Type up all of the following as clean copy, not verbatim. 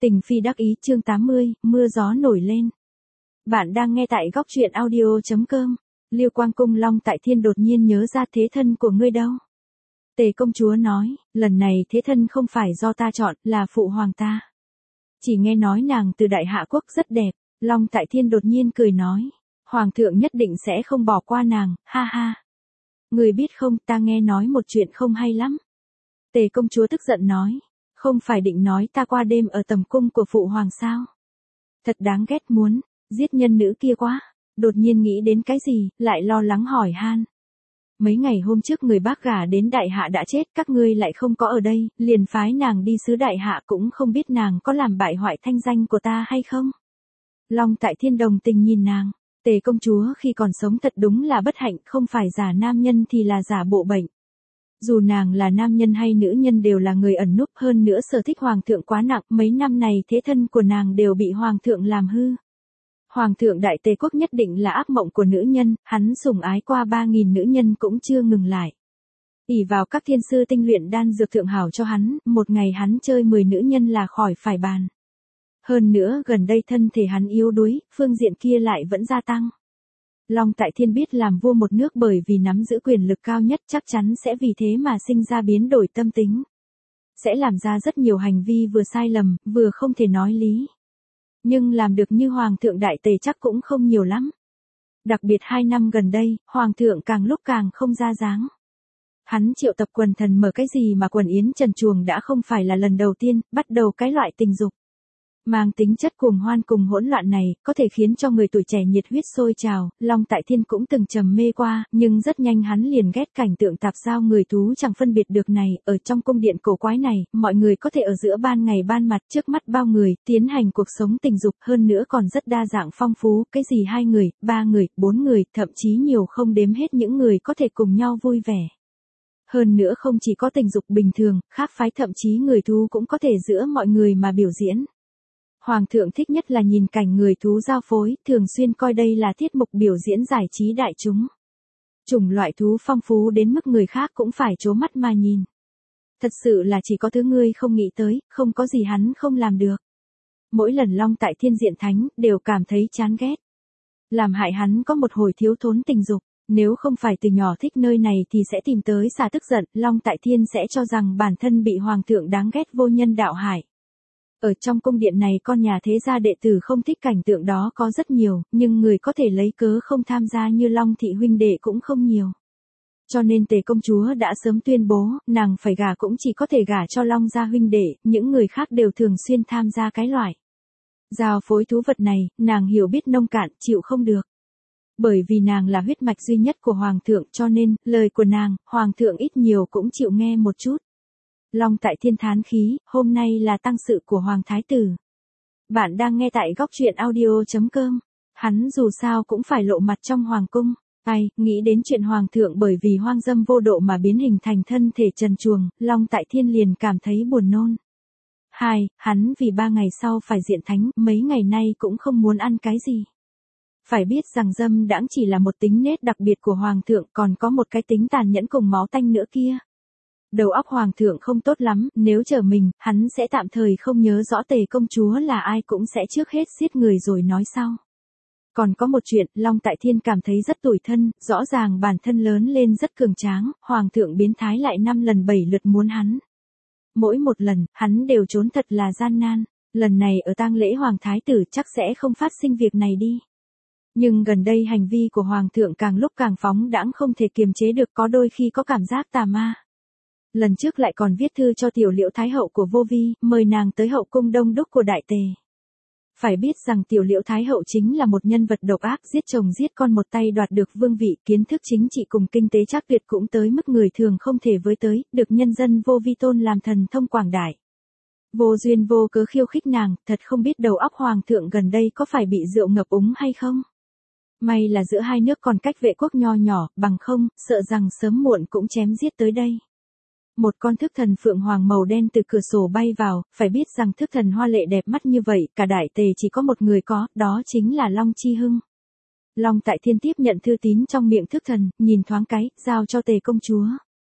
Tình phi đắc ý chương 80, mưa gió nổi lên. Bạn đang nghe tại góc truyện audio.com. Liêu Quang Cung Long Tại Thiên đột nhiên nhớ ra thế thân của ngươi đâu. Tề công chúa nói, lần này thế thân không phải do ta chọn, là phụ hoàng ta. Chỉ nghe nói nàng từ đại hạ quốc rất đẹp. Long Tại Thiên đột nhiên cười nói, hoàng thượng nhất định sẽ không bỏ qua nàng, ha ha. Người biết không, ta nghe nói một chuyện không hay lắm. Tề công chúa tức giận nói, không phải định nói ta qua đêm ở tầm cung của phụ hoàng sao? Thật đáng ghét, muốn giết nhân nữ kia quá. Đột nhiên nghĩ đến cái gì, lại lo lắng hỏi han. Mấy ngày hôm trước người bác gả đến đại hạ đã chết, các ngươi lại không có ở đây, liền phái nàng đi sứ đại hạ, cũng không biết nàng có làm bại hoại thanh danh của ta hay không? Long Tại Thiên đồng tình nhìn nàng, Tề công chúa khi còn sống thật đúng là bất hạnh, không phải giả nam nhân thì là giả bộ bệnh. Dù nàng là nam nhân hay nữ nhân đều là người ẩn núp, hơn nữa sở thích hoàng thượng quá nặng, mấy năm này thế thân của nàng đều bị hoàng thượng làm hư. Hoàng thượng Đại Tề quốc nhất định là ác mộng của nữ nhân, hắn sủng ái qua 3.000 nữ nhân cũng chưa ngừng lại. Ỷ vào các thiên sư tinh luyện đan dược thượng hảo cho hắn, một ngày hắn chơi 10 nữ nhân là khỏi phải bàn. Hơn nữa gần đây thân thể hắn yếu đuối, phương diện kia lại vẫn gia tăng. Long Tại Thiên biết làm vua một nước bởi vì nắm giữ quyền lực cao nhất, chắc chắn sẽ vì thế mà sinh ra biến đổi tâm tính. Sẽ làm ra rất nhiều hành vi vừa sai lầm, vừa không thể nói lý. Nhưng làm được như Hoàng thượng Đại Tề chắc cũng không nhiều lắm. Đặc biệt 2 năm gần đây, Hoàng thượng càng lúc càng không ra dáng. Hắn triệu tập quần thần mở cái gì mà quần yến trần truồng đã không phải là lần đầu tiên, bắt đầu cái loại tình dục. Mang tính chất cuồng hoan cùng hỗn loạn này, có thể khiến cho người tuổi trẻ nhiệt huyết sôi trào. Long Tại Thiên cũng từng trầm mê qua, nhưng rất nhanh hắn liền ghét cảnh tượng tạp giao người thú chẳng phân biệt được này. Ở trong cung điện cổ quái này, mọi người có thể ở giữa ban ngày ban mặt trước mắt bao người, tiến hành cuộc sống tình dục, hơn nữa còn rất đa dạng phong phú, cái gì 2 người, 3 người, 4 người, thậm chí nhiều không đếm hết những người có thể cùng nhau vui vẻ. Hơn nữa không chỉ có tình dục bình thường, khác phái thậm chí người thú cũng có thể giữa mọi người mà biểu diễn. Hoàng thượng thích nhất là nhìn cảnh người thú giao phối, thường xuyên coi đây là tiết mục biểu diễn giải trí đại chúng. Chủng loại thú phong phú đến mức người khác cũng phải trố mắt mà nhìn. Thật sự là chỉ có thứ ngươi không nghĩ tới, không có gì hắn không làm được. Mỗi lần Long Tại Thiên diện thánh, đều cảm thấy chán ghét. Làm hại hắn có một hồi thiếu thốn tình dục, nếu không phải từ nhỏ thích nơi này thì sẽ tìm tới xả tức giận, Long Tại Thiên sẽ cho rằng bản thân bị hoàng thượng đáng ghét vô nhân đạo hại. Ở trong cung điện này con nhà thế gia đệ tử không thích cảnh tượng đó có rất nhiều, nhưng người có thể lấy cớ không tham gia như Long thị huynh đệ cũng không nhiều. Cho nên Tề công chúa đã sớm tuyên bố, nàng phải gả cũng chỉ có thể gả cho Long gia huynh đệ, những người khác đều thường xuyên tham gia cái loại giao phối thú vật này, nàng hiểu biết nông cạn, chịu không được. Bởi vì nàng là huyết mạch duy nhất của hoàng thượng, cho nên, lời của nàng, hoàng thượng ít nhiều cũng chịu nghe một chút. Long Tại Thiên thán khí, hôm nay là tang sự của Hoàng Thái Tử. Bạn đang nghe tại góc truyện audio.com. Hắn dù sao cũng phải lộ mặt trong Hoàng cung. Ai, nghĩ đến chuyện Hoàng thượng bởi vì hoang dâm vô độ mà biến hình thành thân thể trần truồng, Long Tại Thiên liền cảm thấy buồn nôn. 2. Hắn vì 3 ngày sau phải diện thánh, mấy ngày nay cũng không muốn ăn cái gì. Phải biết rằng dâm đãng chỉ là một tính nết đặc biệt của Hoàng thượng, còn có một cái tính tàn nhẫn cùng máu tanh nữa kia. Đầu óc hoàng thượng không tốt lắm, nếu chờ mình, hắn sẽ tạm thời không nhớ rõ Tề công chúa là ai, cũng sẽ trước hết giết người rồi nói sau. Còn có một chuyện, Long Tại Thiên cảm thấy rất tủi thân, rõ ràng bản thân lớn lên rất cường tráng, hoàng thượng biến thái lại 5 lần 7 lượt muốn hắn. Mỗi một lần, hắn đều trốn thật là gian nan, lần này ở tang lễ hoàng thái tử chắc sẽ không phát sinh việc này đi. Nhưng gần đây hành vi của hoàng thượng càng lúc càng phóng đãng, không thể kiềm chế được, có đôi khi có cảm giác tà ma. Lần trước lại còn viết thư cho tiểu Liễu Thái hậu của Vô Vi, mời nàng tới hậu cung đông đúc của Đại Tề. Phải biết rằng tiểu Liễu Thái hậu chính là một nhân vật độc ác, giết chồng giết con, một tay đoạt được vương vị, kiến thức chính trị cùng kinh tế chắc tuyệt cũng tới mức người thường không thể với tới, được nhân dân Vô Vi tôn làm thần thông quảng đại. Vô duyên vô cớ khiêu khích nàng, thật không biết đầu óc hoàng thượng gần đây có phải bị rượu ngập úng hay không. May là giữa hai nước còn cách vệ quốc nho nhỏ, bằng không, sợ rằng sớm muộn cũng chém giết tới đây. Một con thức thần phượng hoàng màu đen từ cửa sổ bay vào, phải biết rằng thức thần hoa lệ đẹp mắt như vậy, cả Đại Tề chỉ có một người có, đó chính là Long Chi Hưng. Long Tại Thiên tiếp nhận thư tín trong miệng thức thần, nhìn thoáng cái, giao cho Tề công chúa.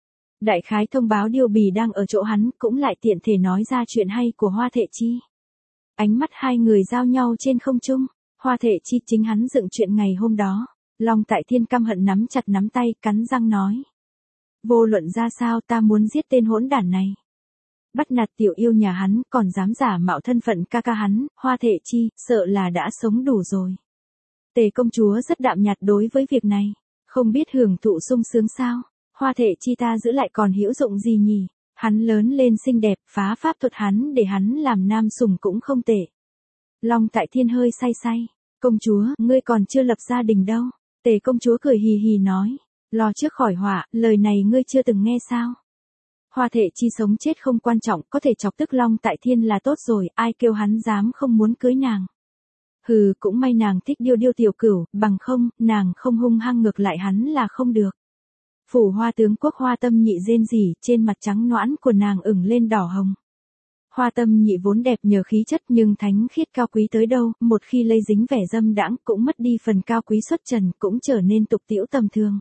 Đại khái thông báo Điêu Bì đang ở chỗ hắn, cũng lại tiện thể nói ra chuyện hay của Hoa Thệ Chi. Ánh mắt hai người giao nhau trên không trung. Hoa Thệ Chi chính hắn dựng chuyện ngày hôm đó. Long Tại Thiên căm hận nắm chặt nắm tay, cắn răng nói. Vô luận ra sao ta muốn giết tên hỗn đản này. Bắt nạt tiểu yêu nhà hắn, còn dám giả mạo thân phận ca ca hắn, Hoa Thệ Chi, sợ là đã sống đủ rồi. Tề công chúa rất đạm nhạt đối với việc này. Không biết hưởng thụ sung sướng sao. Hoa Thệ Chi ta giữ lại còn hữu dụng gì nhỉ? Hắn lớn lên xinh đẹp, phá pháp thuật hắn để hắn làm nam sủng cũng không tệ. Long Tại Thiên hơi say say. Công chúa, ngươi còn chưa lập gia đình đâu. Tề công chúa cười hì hì nói. Lo trước khỏi họa, lời này ngươi chưa từng nghe sao? Hoa Thệ Chi sống chết không quan trọng, có thể chọc tức Long Tại Thiên là tốt rồi, ai kêu hắn dám không muốn cưới nàng. Hừ, cũng may nàng thích điêu điêu tiểu cửu, bằng không, nàng không hung hăng ngược lại hắn là không được. Phủ Hoa tướng quốc Hoa Tâm Nhị rên rỉ, trên mặt trắng nõn của nàng ửng lên đỏ hồng. Hoa Tâm Nhị vốn đẹp nhờ khí chất nhưng thánh khiết cao quý tới đâu, một khi lây dính vẻ dâm đãng cũng mất đi phần cao quý xuất trần, cũng trở nên tục tĩu tầm thường.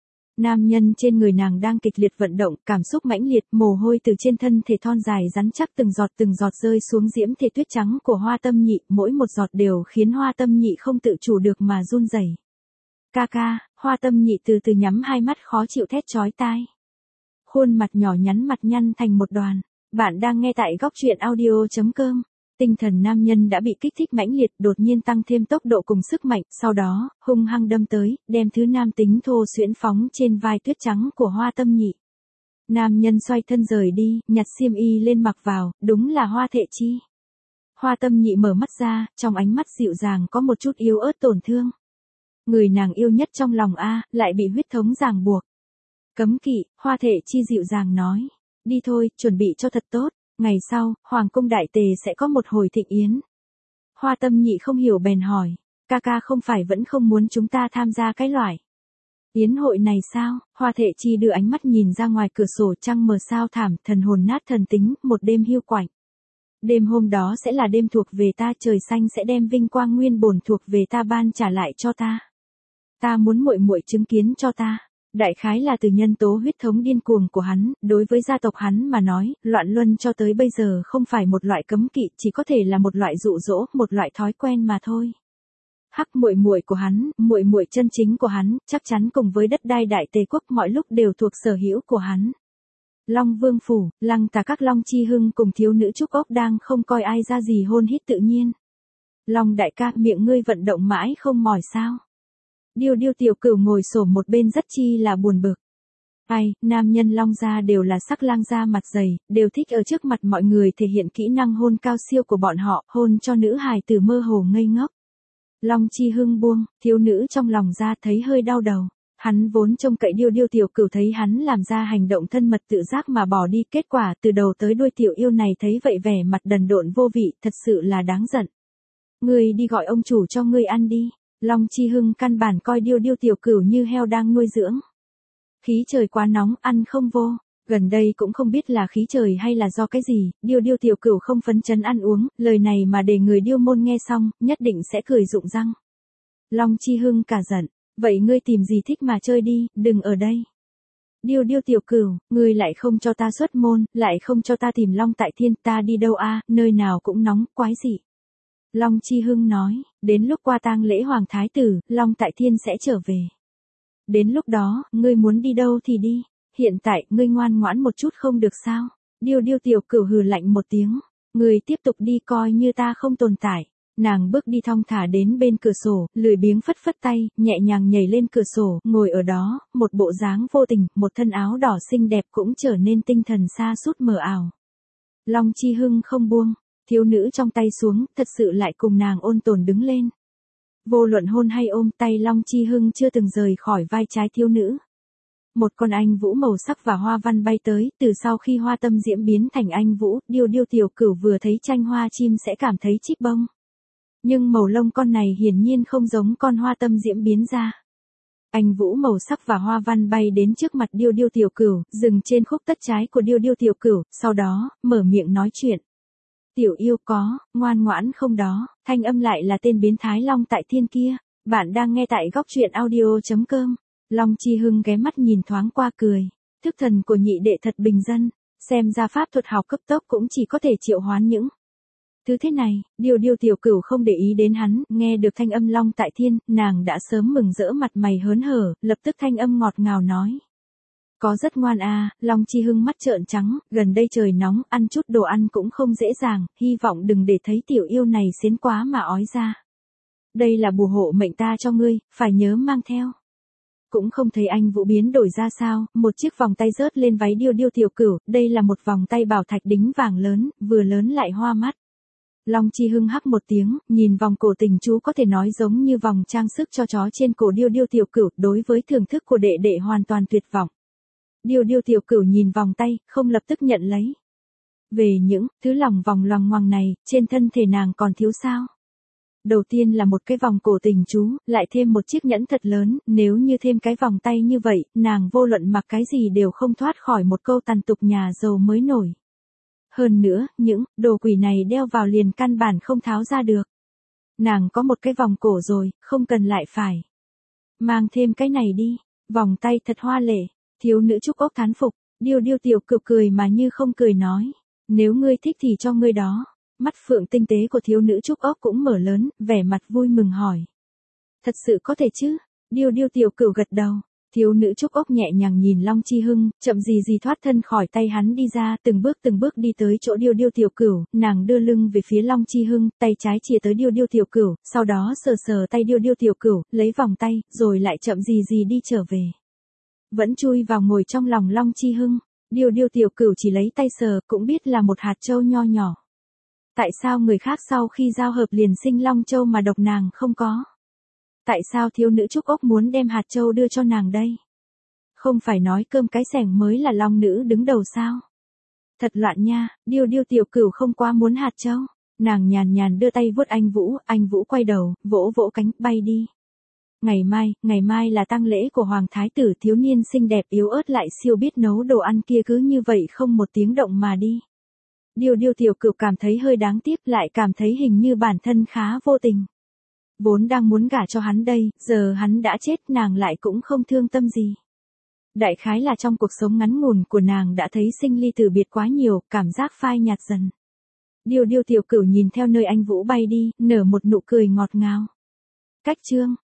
Nam nhân trên người nàng đang kịch liệt vận động, cảm xúc mãnh liệt, mồ hôi từ trên thân thể thon dài rắn chắc từng giọt rơi xuống diễm thể tuyết trắng của Hoa Tâm Nhị, mỗi một giọt đều khiến Hoa Tâm Nhị không tự chủ được mà run rẩy. Ca ca, Hoa Tâm Nhị từ từ nhắm hai mắt khó chịu thét chói tai. Khuôn mặt nhỏ nhắn mặt nhăn thành một đoàn. Bạn đang nghe tại góc truyện audio.com. Tinh thần nam nhân đã bị kích thích mãnh liệt, đột nhiên tăng thêm tốc độ cùng sức mạnh, sau đó, hung hăng đâm tới, đem thứ nam tính thô xuyễn phóng trên vai tuyết trắng của Hoa Tâm Nhị. Nam nhân xoay thân rời đi, nhặt xiêm y lên mặc vào, đúng là Hoa Thệ Chi. Hoa Tâm Nhị mở mắt ra, trong ánh mắt dịu dàng có một chút yếu ớt tổn thương. Người nàng yêu nhất trong lòng lại bị huyết thống ràng buộc. Cấm kỵ, Hoa Thệ Chi dịu dàng nói. Đi thôi, chuẩn bị cho thật tốt. Ngày sau, Hoàng cung đại tề sẽ có một hồi thịnh yến. Hoa Tâm Nhị không hiểu bèn hỏi. Ca ca không phải vẫn không muốn chúng ta tham gia cái loại yến hội này sao? Hoa Thệ Chi đưa ánh mắt nhìn ra ngoài cửa sổ, trăng mờ sao thảm, thần hồn nát thần tính, một đêm hiu quạnh. Đêm hôm đó sẽ là đêm thuộc về ta, trời xanh sẽ đem vinh quang nguyên bổn thuộc về ta ban trả lại cho ta. Ta muốn muội muội chứng kiến cho ta. Đại khái là từ nhân tố huyết thống điên cuồng của hắn, đối với gia tộc hắn mà nói, loạn luân cho tới bây giờ không phải một loại cấm kỵ, chỉ có thể là một loại dụ dỗ, một loại thói quen mà thôi. Hắc muội muội của hắn, muội muội chân chính của hắn, chắc chắn cùng với đất đai đại tề quốc mọi lúc đều thuộc sở hữu của hắn. Long Vương phủ, Lăng Tà các Long Chi Hưng cùng thiếu nữ Trúc Ốc đang không coi ai ra gì hôn hít tự nhiên. Long đại ca, miệng ngươi vận động mãi không mỏi sao? Điêu điêu tiểu cửu ngồi xổm một bên rất chi là buồn bực. Ai, nam nhân Long gia đều là sắc lang da mặt dày, đều thích ở trước mặt mọi người thể hiện kỹ năng hôn cao siêu của bọn họ, hôn cho nữ hài tử mơ hồ ngây ngốc. Long Chi Hưng buông, thiếu nữ trong lòng ra thấy hơi đau đầu. Hắn vốn trông cậy điêu điêu tiểu cửu thấy hắn làm ra hành động thân mật tự giác mà bỏ đi, kết quả từ đầu tới đuôi tiểu yêu này thấy vậy vẻ mặt đần độn vô vị, thật sự là đáng giận. Ngươi đi gọi ông chủ cho ngươi ăn đi. Long Chi Hưng căn bản coi điêu điêu tiểu cửu như heo đang nuôi dưỡng. Khí trời quá nóng, ăn không vô. Gần đây cũng không biết là khí trời hay là do cái gì, điêu điêu tiểu cửu không phấn chấn ăn uống, lời này mà để người điêu môn nghe xong, nhất định sẽ cười rụng răng. Long Chi Hưng cả giận, vậy ngươi tìm gì thích mà chơi đi, đừng ở đây. Điêu điêu tiểu cửu, ngươi lại không cho ta xuất môn, lại không cho ta tìm Long Tại Thiên, ta đi đâu nơi nào cũng nóng, quái dị. Long Chi Hưng nói, đến lúc qua tang lễ hoàng thái tử, Long Tại Thiên sẽ trở về. Đến lúc đó, ngươi muốn đi đâu thì đi, hiện tại, ngươi ngoan ngoãn một chút không được sao? Điêu điêu tiểu cửu hừ lạnh một tiếng, ngươi tiếp tục đi coi như ta không tồn tại. Nàng bước đi thong thả đến bên cửa sổ, lười biếng phất phất tay, nhẹ nhàng nhảy lên cửa sổ, ngồi ở đó, một bộ dáng vô tình, một thân áo đỏ xinh đẹp cũng trở nên tinh thần sa sút mờ ảo. Long Chi Hưng không buông. Thiếu nữ trong tay xuống, thật sự lại cùng nàng ôn tồn đứng lên. Vô luận hôn hay ôm, tay Long Chi Hưng chưa từng rời khỏi vai trái thiếu nữ. Một con anh vũ màu sắc và hoa văn bay tới, từ sau khi Hoa Tâm Diễm biến thành anh vũ, điêu điêu tiểu cửu vừa thấy tranh hoa chim sẽ cảm thấy chích bông. Nhưng màu lông con này hiển nhiên không giống con Hoa Tâm Diễm biến ra. Anh vũ màu sắc và hoa văn bay đến trước mặt điêu điêu tiểu cửu, dừng trên khúc tất trái của điêu điêu tiểu cửu, sau đó, mở miệng nói chuyện. Tiểu yêu có, ngoan ngoãn không đó, thanh âm lại là tên biến thái Long Tại Thiên kia. Bạn đang nghe tại góc truyện audio.com. Long Chi Hưng ghé mắt nhìn thoáng qua cười. Thức thần của nhị đệ thật bình dân, xem ra pháp thuật học cấp tốc cũng chỉ có thể triệu hoán những Thứ thế này, Điêu tiểu cửu không để ý đến hắn, nghe được thanh âm Long tại thiên, nàng đã sớm mừng rỡ mặt mày hớn hở, lập tức thanh âm ngọt ngào nói. Có rất ngoan à, Long Chi Hưng mắt trợn trắng, gần đây trời nóng, ăn chút đồ ăn cũng không dễ dàng, hy vọng đừng để thấy tiểu yêu này xiến quá mà ói ra. Đây là bùa hộ mệnh ta cho ngươi, phải nhớ mang theo. Cũng không thấy anh Vũ biến đổi ra sao, một chiếc vòng tay rớt lên váy Điêu tiểu cửu, đây là một vòng tay bảo thạch đính vàng lớn, vừa lớn lại hoa mắt. Long Chi Hưng hắc một tiếng, nhìn vòng cổ tình chú có thể nói giống như vòng trang sức cho chó trên cổ Điêu tiểu cửu, đối với thưởng thức của đệ đệ hoàn toàn tuyệt vọng. Điêu tiểu cửu nhìn vòng tay, không lập tức nhận lấy. Về những thứ lòng vòng loằng ngoằng này, trên thân thể nàng còn thiếu sao? Đầu tiên là một cái vòng cổ tình chú, lại thêm một chiếc nhẫn thật lớn, nếu như thêm cái vòng tay như vậy, nàng vô luận mặc cái gì đều không thoát khỏi một câu tàn tục nhà giàu mới nổi. Hơn nữa, những đồ quỷ này đeo vào liền căn bản không tháo ra được. Nàng có một cái vòng cổ rồi, không cần lại phải. Mang thêm cái này đi, vòng tay thật hoa lệ, thiếu nữ Trúc Ốc thán phục, Điêu tiểu cửu cười mà như không cười nói. Nếu ngươi thích thì cho ngươi đó. Mắt phượng tinh tế của thiếu nữ Trúc Ốc cũng mở lớn, vẻ mặt vui mừng hỏi. Thật sự có thể chứ? Điêu tiểu cửu gật đầu. Thiếu nữ Trúc Ốc nhẹ nhàng nhìn Long Chi Hưng, chậm gì thoát thân khỏi tay hắn đi ra, từng bước đi tới chỗ Điêu tiểu cửu, nàng đưa lưng về phía Long Chi Hưng, tay trái chìa tới Điêu tiểu cửu, sau đó sờ tay Điêu tiểu cửu, lấy vòng tay, rồi lại chậm gì đi trở về. Vẫn chui vào ngồi trong lòng Long Chi Hưng, Điêu tiểu cửu chỉ lấy tay sờ, cũng biết là một hạt châu nho nhỏ. Tại sao người khác sau khi giao hợp liền sinh long châu mà độc nàng không có? Tại sao thiếu nữ Trúc Ốc muốn đem hạt châu đưa cho nàng đây? Không phải nói cơm cái sẻng mới là long nữ đứng đầu sao? Thật loạn nha, Điêu tiểu cửu không quá muốn hạt châu. Nàng nhàn đưa tay vuốt anh Vũ quay đầu, vỗ cánh, bay đi. Ngày mai là tang lễ của Hoàng Thái tử, thiếu niên xinh đẹp yếu ớt lại siêu biết nấu đồ ăn kia cứ như vậy không một tiếng động mà đi. Điêu tiểu cửu cảm thấy hơi đáng tiếc, lại cảm thấy hình như bản thân khá vô tình. Vốn đang muốn gả cho hắn đây, giờ hắn đã chết nàng lại cũng không thương tâm gì. Đại khái là trong cuộc sống ngắn ngủn của nàng đã thấy sinh ly tử biệt quá nhiều, cảm giác phai nhạt dần. Điêu tiểu cửu nhìn theo nơi anh Vũ bay đi, nở một nụ cười ngọt ngào. Cách chương